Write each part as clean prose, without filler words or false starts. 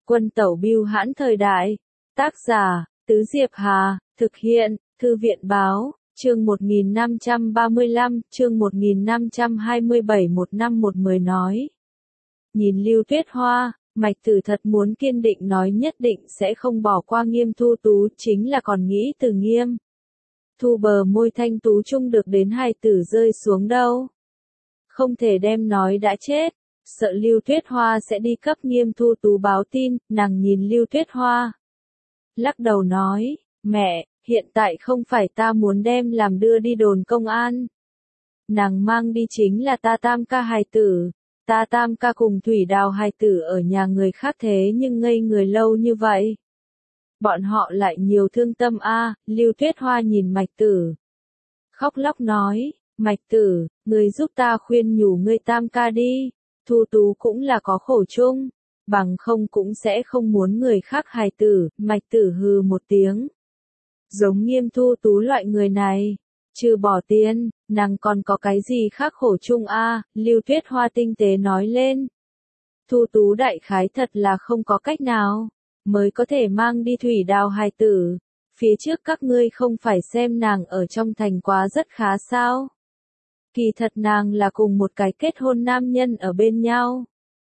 Quân tẩu bưu hãn thời đại. Tác giả, Tứ Diệp Hà, thực hiện, Thư viện báo, chương 1535, chương 1527 một năm một mười nói. Nhìn Lưu Tuyết Hoa, Mạch Tử thật muốn kiên định nói nhất định sẽ không bỏ qua Nghiêm Thu Tú, chính là còn nghĩ từ Nghiêm Thu bờ môi thanh tú chung được đến hài tử rơi xuống đâu. Không thể đem nói đã chết, sợ Lưu Tuyết Hoa sẽ đi cấp Nghiêm Thu Tú báo tin, nàng nhìn Lưu Tuyết Hoa. Lắc đầu nói, mẹ, hiện tại không phải ta muốn đem làm đưa đi đồn công an. Nàng mang đi chính là ta tam ca hài tử, ta tam ca cùng Thủy Đào hài tử ở nhà người khác thế nhưng ngây người lâu như vậy. Bọn họ lại nhiều thương tâm a. Lưu Tuyết Hoa nhìn Mạch Tử. Khóc lóc nói, Mạch Tử, người giúp ta khuyên nhủ ngươi tam ca đi, Thu Tú cũng là có khổ chung, bằng không cũng sẽ không muốn người khác hài tử. Mạch Tử hừ một tiếng. Giống Nghiêm Thu Tú loại người này, trừ bỏ tiền, nàng còn có cái gì khác khổ chung a? Lưu Tuyết Hoa tinh tế nói lên. Thu Tú đại khái thật là không có cách nào, mới có thể mang đi Thủy Đào hài tử. Phía trước các ngươi không phải xem nàng ở trong thành quá rất khá sao? Kỳ thật nàng là cùng một cái kết hôn nam nhân ở bên nhau.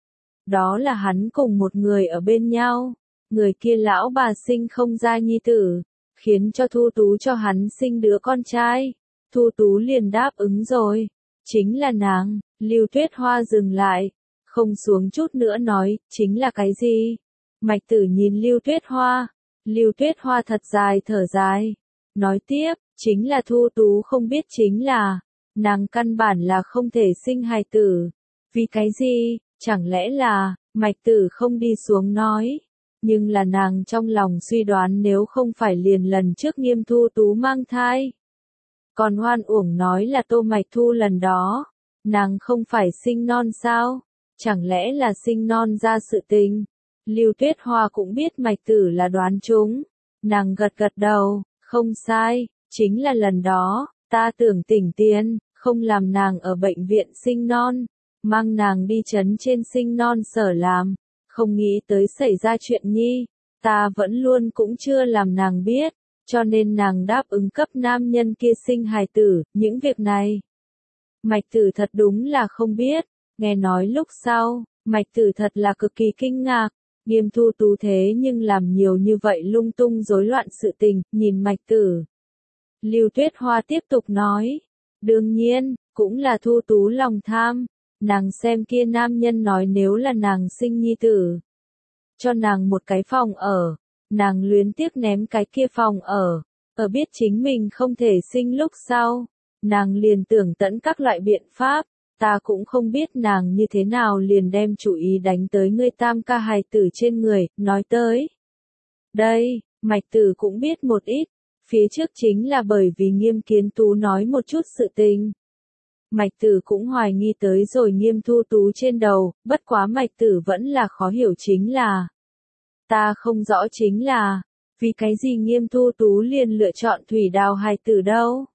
Đó là hắn cùng một người ở bên nhau, người kia lão bà sinh không ra nhi tử, khiến cho Thu Tú cho hắn sinh đứa con trai. Thu Tú liền đáp ứng rồi, chính là nàng. Lưu Tuyết Hoa dừng lại, không xuống chút nữa nói, chính là cái gì? Mạch Tử nhìn Lưu Tuyết Hoa, Lưu Tuyết Hoa thật dài thở dài, nói tiếp, chính là Thu Tú không biết chính là, nàng căn bản là không thể sinh hài tử. Vì cái gì? Chẳng lẽ là, Mạch Tử không đi xuống nói, nhưng là nàng trong lòng suy đoán nếu không phải liền lần trước Nghiêm Thu Tú mang thai. Còn hoan uổng nói là Tô Mạch Thu lần đó, nàng không phải sinh non sao? Chẳng lẽ là sinh non ra sự tình? Lưu Tuyết Hoa cũng biết Mạch Tử là đoán chúng, nàng gật gật đầu, không sai, chính là lần đó, ta tưởng tỉnh tiền, không làm nàng ở bệnh viện sinh non, mang nàng đi trấn trên sinh non sở làm, không nghĩ tới xảy ra chuyện nhi, ta vẫn luôn cũng chưa làm nàng biết, cho nên nàng đáp ứng cấp nam nhân kia sinh hài tử. Những việc này Mạch Tử thật đúng là không biết. Nghe nói lúc sau, Mạch Tử thật là cực kỳ kinh ngạc. Nghiêm Thu Tú thế nhưng làm nhiều như vậy lung tung rối loạn sự tình. Nhìn Mạch Tử, Lưu Tuyết Hoa tiếp tục nói, đương nhiên, cũng là Thu Tú lòng tham. Nàng xem kia nam nhân nói nếu là nàng sinh nhi tử, cho nàng một cái phòng ở, nàng luyến tiếc ném cái kia phòng ở biết chính mình không thể sinh lúc sau, nàng liền tưởng tận các loại biện pháp. Ta cũng không biết nàng như thế nào liền đem chủ ý đánh tới ngươi tam ca hài tử trên người. Nói tới đây, Mạch Tử cũng biết một ít, phía trước chính là bởi vì Nghiêm Kiến Tú nói một chút sự tình. Mạch Tử cũng hoài nghi tới rồi Nghiêm Thu Tú trên đầu, bất quá Mạch Tử vẫn là khó hiểu chính là, ta không rõ chính là, vì cái gì Nghiêm Thu Tú liền lựa chọn Thủy Đào hài tử đâu?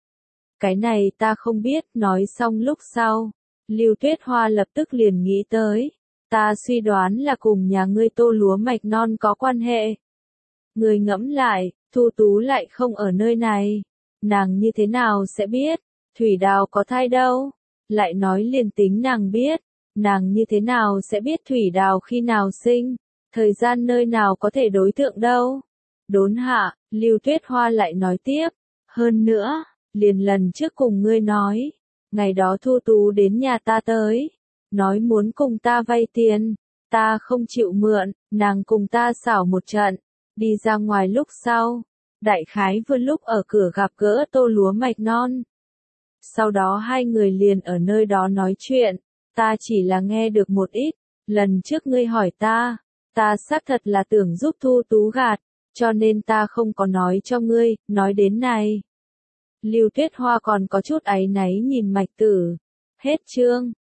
Cái này ta không biết. Nói xong lúc sau, Lưu Tuyết Hoa lập tức liền nghĩ tới, ta suy đoán là cùng nhà ngươi Tô lúa mạch non có quan hệ. Người ngẫm lại, Thu Tú lại không ở nơi này, nàng như thế nào sẽ biết Thủy Đào có thai đâu? Lại nói liền tính nàng biết, nàng như thế nào sẽ biết Thủy Đào khi nào sinh, thời gian nơi nào có thể đối tượng đâu? Đốn hạ, Lưu Tuyết Hoa lại nói tiếp, hơn nữa, liền lần trước cùng ngươi nói, ngày đó Thu Tú đến nhà ta tới, nói muốn cùng ta vay tiền, ta không chịu mượn, nàng cùng ta xảo một trận, đi ra ngoài lúc sau, đại khái vừa lúc ở cửa gặp gỡ Tô lúa mạch non. Sau đó hai người liền ở nơi đó nói chuyện, ta chỉ là nghe được một ít, lần trước ngươi hỏi ta xác thật là tưởng giúp Thu Tú gạt, cho nên ta không có nói cho ngươi. Nói đến này, Lưu Tuyết Hoa còn có chút áy náy nhìn Mạch Tử. Hết chương.